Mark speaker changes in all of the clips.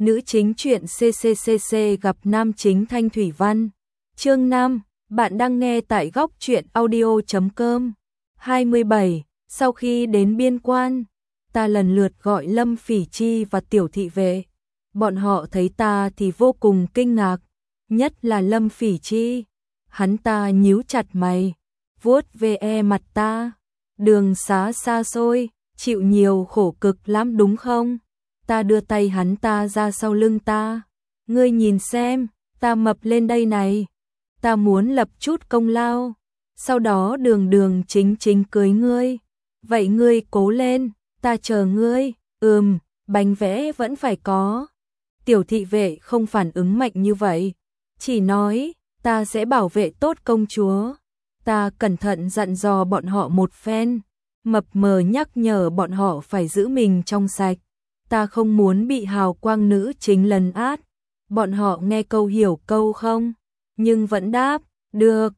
Speaker 1: Nữ chính truyện CCCC gặp nam chính Thanh Thủy Văn. Chương 5, bạn đang nghe tại góc truyện audio.com. 27. Sau khi đến biên quan, ta lần lượt gọi Lâm Phỉ Chi và Tiểu Thị Vệ. Bọn họ thấy ta thì vô cùng kinh ngạc, nhất là Lâm Phỉ Chi. Hắn ta nhíu chặt mày, vuốt ve mặt ta. Đường xá xa xôi, chịu nhiều khổ cực lắm đúng không? Ta đưa tay hắn ta ra sau lưng ta. Ngươi nhìn xem, ta mập lên đây này. Ta muốn lập chút công lao. Sau đó đường đường chính chính cưới ngươi. Vậy ngươi cố lên, ta chờ ngươi. Bánh vẽ vẫn phải có. Tiểu Thị Vệ không phản ứng mạnh như vậy. Chỉ nói, ta sẽ bảo vệ tốt công chúa. Ta cẩn thận dặn dò bọn họ một phen. Mập mờ nhắc nhở bọn họ phải giữ mình trong sạch. Ta không muốn bị hào quang nữ chính lấn át. Bọn họ nghe câu hiểu câu không, nhưng vẫn đáp, được.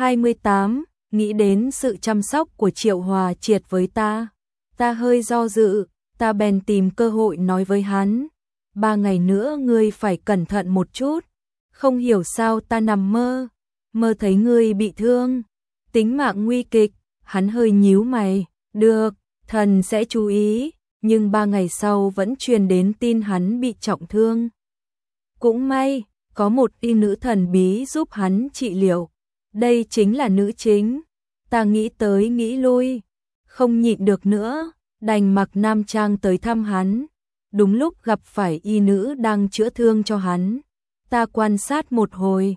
Speaker 1: 28. Nghĩ đến sự chăm sóc của Triệu Hòa Triệt với ta. Ta hơi do dự, ta bèn tìm cơ hội nói với hắn. 3 ngày nữa ngươi phải cẩn thận một chút. Không hiểu sao ta nằm mơ thấy ngươi bị thương. Tính mạng nguy kịch, hắn hơi nhíu mày. Được, thần sẽ chú ý. Nhưng 3 ngày sau vẫn truyền đến tin hắn bị trọng thương. Cũng may, có một y nữ thần bí giúp hắn trị liệu. Đây chính là nữ chính. Ta nghĩ tới nghĩ lui, không nhịn được nữa, đành mặc nam trang tới thăm hắn. Đúng lúc gặp phải y nữ đang chữa thương cho hắn. Ta quan sát một hồi.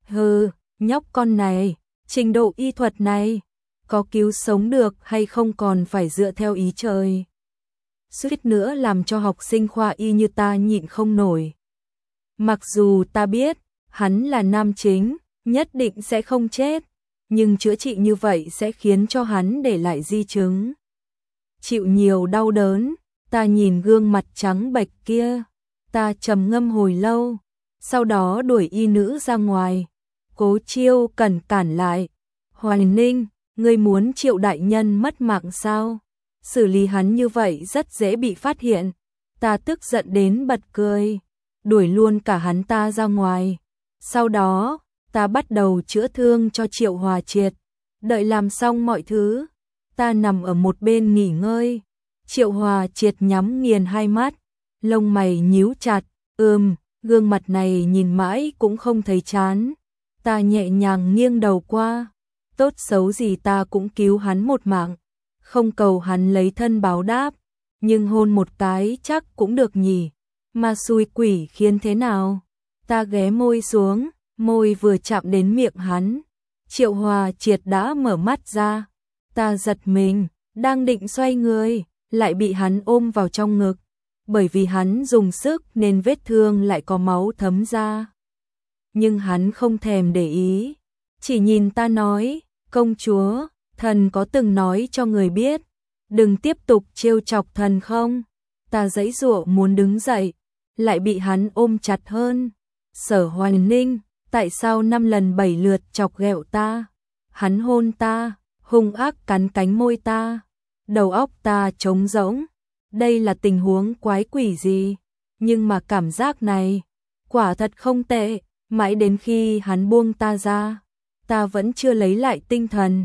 Speaker 1: Nhóc con này, trình độ y thuật này, có cứu sống được hay không còn phải dựa theo ý trời. Suýt nữa làm cho học sinh khoa y như ta nhịn không nổi. Mặc dù ta biết, hắn là nam chính, nhất định sẽ không chết, nhưng chữa trị như vậy sẽ khiến cho hắn để lại di chứng. Chịu nhiều đau đớn, ta nhìn gương mặt trắng bệch kia, ta trầm ngâm hồi lâu, sau đó đuổi y nữ ra ngoài. Cố Chiêu cần cản lại. Hoài Ninh, ngươi muốn Triệu đại nhân mất mạng sao? Xử lý hắn như vậy rất dễ bị phát hiện. Ta tức giận đến bật cười, đuổi luôn cả hắn ta ra ngoài. Sau đó, ta bắt đầu chữa thương cho Triệu Hòa Triệt. Đợi làm xong mọi thứ, ta nằm ở một bên nghỉ ngơi. Triệu Hòa Triệt nhắm nghiền hai mắt, lông mày nhíu chặt. Gương mặt này nhìn mãi cũng không thấy chán. Ta nhẹ nhàng nghiêng đầu qua. Tốt xấu gì ta cũng cứu hắn một mạng. Không cầu hắn lấy thân báo đáp, nhưng hôn một cái chắc cũng được nhỉ. Mà xui quỷ khiến thế nào? Ta ghé môi xuống, môi vừa chạm đến miệng hắn. Triệu Hòa Triệt đã mở mắt ra. Ta giật mình, đang định xoay người, lại bị hắn ôm vào trong ngực. Bởi vì hắn dùng sức nên vết thương lại có máu thấm ra. Nhưng hắn không thèm để ý, chỉ nhìn ta nói, công chúa, thần có từng nói cho người biết, đừng tiếp tục trêu chọc thần không? Ta giãy giụa muốn đứng dậy, lại bị hắn ôm chặt hơn. Sở Hoài Ninh, tại sao 5 lần 7 lượt chọc ghẹo ta? Hắn hôn ta, hung ác cắn cánh môi ta. Đầu óc ta trống rỗng. Đây là tình huống quái quỷ gì? Nhưng mà cảm giác này, quả thật không tệ. Mãi đến khi hắn buông ta ra, ta vẫn chưa lấy lại tinh thần.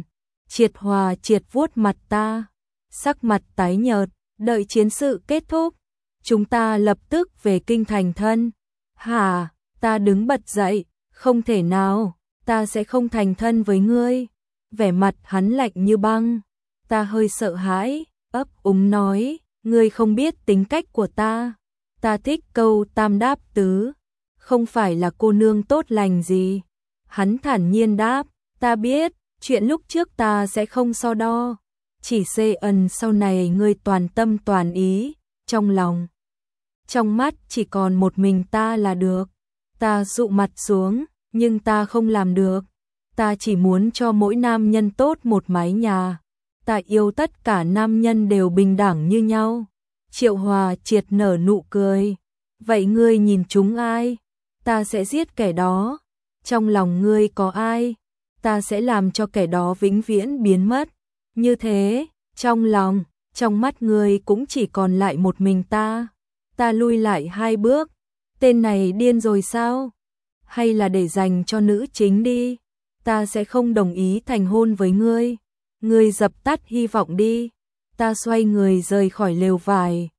Speaker 1: Hòa Triệt vuốt mặt ta, sắc mặt tái nhợt. Đợi chiến sự kết thúc, chúng ta lập tức về kinh thành thân. Hả? Ta đứng bật dậy, không thể nào, ta sẽ không thành thân với ngươi. Vẻ mặt hắn lạnh như băng. Ta hơi sợ hãi, ấp úng nói, ngươi không biết tính cách của ta. Ta thích câu tam đáp tứ, không phải là cô nương tốt lành gì. Hắn thản nhiên đáp, ta biết, chuyện lúc trước ta sẽ không so đo. Chỉ sau này ngươi toàn tâm toàn ý, trong lòng, trong mắt chỉ còn một mình ta là được. Ta dụ mặt xuống, nhưng ta không làm được. Ta chỉ muốn cho mỗi nam nhân tốt một mái nhà. Ta yêu tất cả nam nhân đều bình đẳng như nhau. Triệu Hòa Triệt nở nụ cười. Vậy ngươi nhìn chúng ai? Ta sẽ giết kẻ đó. Trong lòng ngươi có ai? Ta sẽ làm cho kẻ đó vĩnh viễn biến mất. Như thế, trong lòng, trong mắt ngươi cũng chỉ còn lại một mình ta. Ta lui lại 2 bước, Tên này điên rồi sao? Hay là để dành cho nữ chính đi? Ta sẽ không đồng ý thành hôn với ngươi. Ngươi dập tắt hy vọng đi. Ta xoay người rời khỏi lều vải.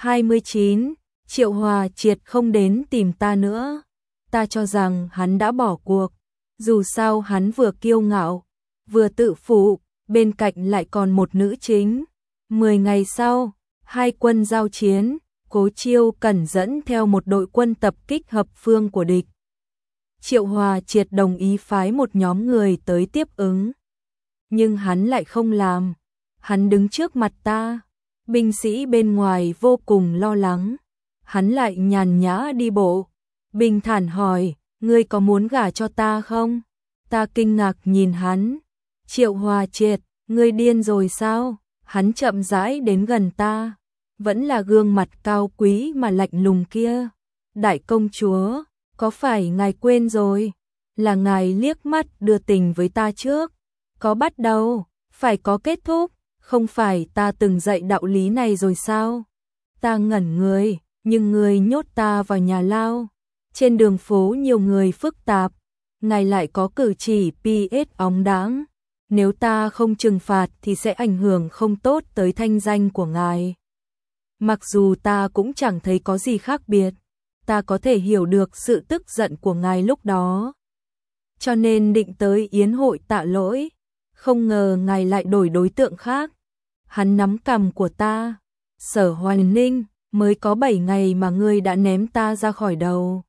Speaker 1: 29. Triệu Hòa Triệt không đến tìm ta nữa. Ta cho rằng hắn đã bỏ cuộc. Dù sao hắn vừa kiêu ngạo, vừa tự phụ, bên cạnh lại còn một nữ chính. 10 ngày sau, hai quân giao chiến, Cố Chiêu Cẩn dẫn theo một đội quân tập kích hợp phương của địch. Triệu Hòa Triệt đồng ý phái một nhóm người tới tiếp ứng. Nhưng hắn lại không làm. Hắn đứng trước mặt ta. Binh sĩ bên ngoài vô cùng lo lắng. Hắn lại nhàn nhã đi bộ. Bình thản hỏi, ngươi có muốn gả cho ta không? Ta kinh ngạc nhìn hắn. Triệu Hòa Triệt, ngươi điên rồi sao? Hắn chậm rãi đến gần ta. Vẫn là gương mặt cao quý mà lạnh lùng kia. Đại công chúa, có phải ngài quên rồi? Là ngài liếc mắt đưa tình với ta trước. Có bắt đầu, phải có kết thúc. Không phải ta từng dạy đạo lý này rồi sao? Ta ngẩn người, nhưng người nhốt ta vào nhà lao. Trên đường phố nhiều người phức tạp. Ngài lại có cử chỉ PS óng đáng. Nếu ta không trừng phạt thì sẽ ảnh hưởng không tốt tới thanh danh của ngài. Mặc dù ta cũng chẳng thấy có gì khác biệt. Ta có thể hiểu được sự tức giận của ngài lúc đó. Cho nên định tới yến hội tạ lỗi. Không ngờ ngài lại đổi đối tượng khác. Hắn nắm cằm của ta. Sở Hoài Ninh, mới có 7 ngày mà ngươi đã ném ta ra khỏi đầu.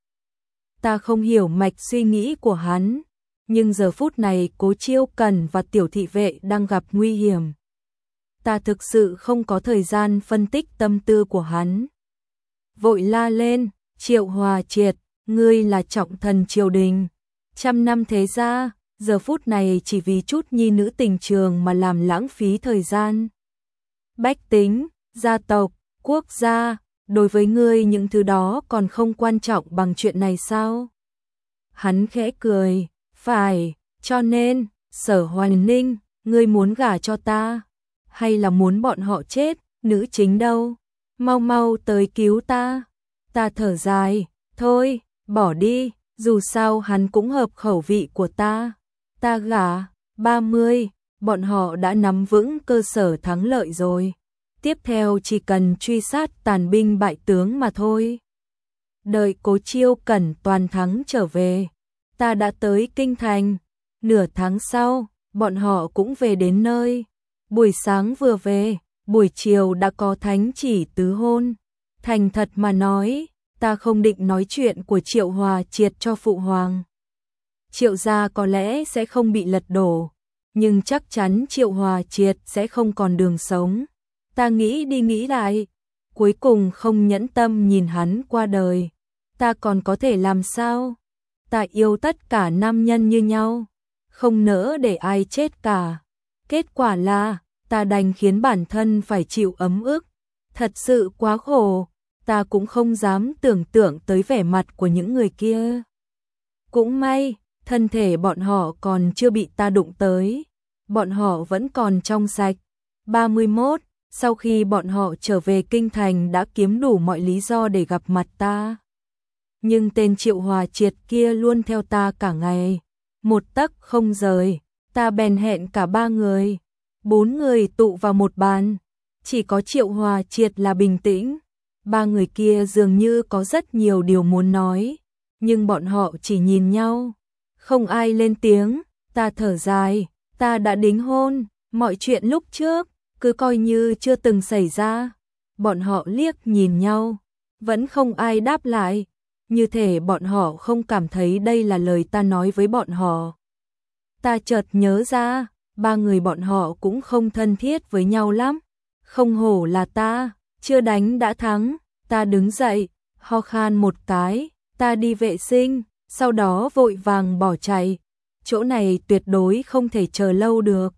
Speaker 1: Ta không hiểu mạch suy nghĩ của hắn. Nhưng giờ phút này Cố Chiêu Cẩn và tiểu thị vệ đang gặp nguy hiểm. Ta thực sự không có thời gian phân tích tâm tư của hắn. Vội la lên, Triệu Hòa Triệt, ngươi là trọng thần triều đình. 100 năm thế gia, giờ phút này chỉ vì chút nhi nữ tình trường mà làm lãng phí thời gian. Bách tính, gia tộc, quốc gia, đối với ngươi những thứ đó còn không quan trọng bằng chuyện này sao? Hắn khẽ cười, phải, cho nên, Sở Hoài Ninh, ngươi muốn gả cho ta? Hay là muốn bọn họ chết, nữ chính đâu? Mau mau tới cứu ta. Ta thở dài, thôi, bỏ đi, dù sao hắn cũng hợp khẩu vị của ta. Ta gả, 30, bọn họ đã nắm vững cơ sở thắng lợi rồi. Tiếp theo chỉ cần truy sát tàn binh bại tướng mà thôi. Đợi Cố Chiêu Cẩn toàn thắng trở về, ta đã tới Kinh Thành. Nửa tháng sau, bọn họ cũng về đến nơi. Buổi sáng vừa về, buổi chiều đã có thánh chỉ tứ hôn. Thành thật mà nói, ta không định nói chuyện của Triệu Hòa Triệt cho phụ hoàng. Triệu gia có lẽ sẽ không bị lật đổ, nhưng chắc chắn Triệu Hòa Triệt sẽ không còn đường sống. Ta nghĩ đi nghĩ lại, cuối cùng không nhẫn tâm nhìn hắn qua đời. Ta còn có thể làm sao? Ta yêu tất cả nam nhân như nhau, không nỡ để ai chết cả. Kết quả là, ta đành khiến bản thân phải chịu ấm ức. Thật sự quá khổ, ta cũng không dám tưởng tượng tới vẻ mặt của những người kia. Cũng may, thân thể bọn họ còn chưa bị ta đụng tới. Bọn họ vẫn còn trong sạch. 31, sau khi bọn họ trở về Kinh Thành đã kiếm đủ mọi lý do để gặp mặt ta. Nhưng tên Triệu Hòa Triệt kia luôn theo ta cả ngày. Một tấc không rời, ta bèn hẹn cả 3 người. 4 người tụ vào một bàn. Chỉ có Triệu Hòa Triệt là bình tĩnh. 3 người kia dường như có rất nhiều điều muốn nói. Nhưng bọn họ chỉ nhìn nhau. Không ai lên tiếng. Ta thở dài. Ta đã đính hôn. Mọi chuyện lúc trước cứ coi như chưa từng xảy ra. Bọn họ liếc nhìn nhau. Vẫn không ai đáp lại. Như thể bọn họ không cảm thấy đây là lời ta nói với bọn họ. Ta chợt nhớ ra, 3 người bọn họ cũng không thân thiết với nhau lắm. Không hổ là ta, chưa đánh đã thắng. Ta đứng dậy, ho khan một cái, ta đi vệ sinh, sau đó vội vàng bỏ chạy. Chỗ này tuyệt đối không thể chờ lâu được.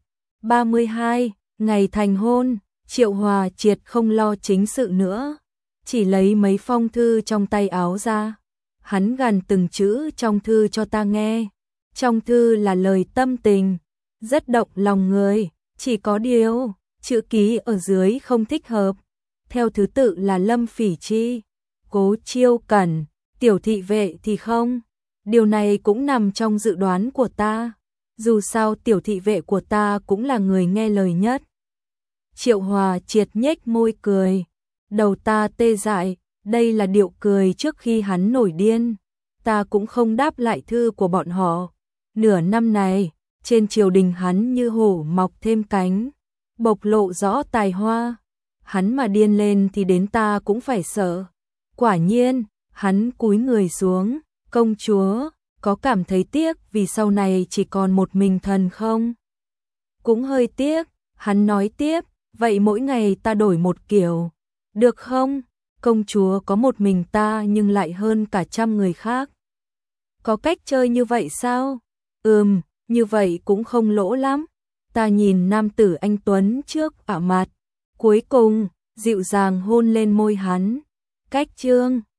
Speaker 1: 32, ngày thành hôn, Triệu Hòa Triệt không lo chính sự nữa. Chỉ lấy mấy phong thư trong tay áo ra. Hắn gằn từng chữ trong thư cho ta nghe. Trong thư là lời tâm tình, rất động lòng người, chỉ có điều, chữ ký ở dưới không thích hợp. Theo thứ tự là Lâm Phỉ Chi, Cố Chiêu Cẩn, Tiểu thị vệ thì không. Điều này cũng nằm trong dự đoán của ta. Dù sao tiểu thị vệ của ta cũng là người nghe lời nhất. Triệu Hòa triệt nhếch môi cười. Đầu ta tê dại, đây là điệu cười trước khi hắn nổi điên. Ta cũng không đáp lại thư của bọn họ. Nửa năm này, trên triều đình hắn như hổ mọc thêm cánh, bộc lộ rõ tài hoa. Hắn mà điên lên thì đến ta cũng phải sợ. Quả nhiên, hắn cúi người xuống. Công chúa, có cảm thấy tiếc vì sau này chỉ còn một mình thần không? Cũng hơi tiếc, hắn nói tiếp, vậy mỗi ngày ta đổi một kiểu, được không? Công chúa có một mình ta nhưng lại hơn cả trăm người khác. Có cách chơi như vậy sao? Như vậy cũng không lỗ lắm. Ta nhìn nam tử anh tuấn trước ả mặt, cuối cùng dịu dàng hôn lên môi hắn. Cách chương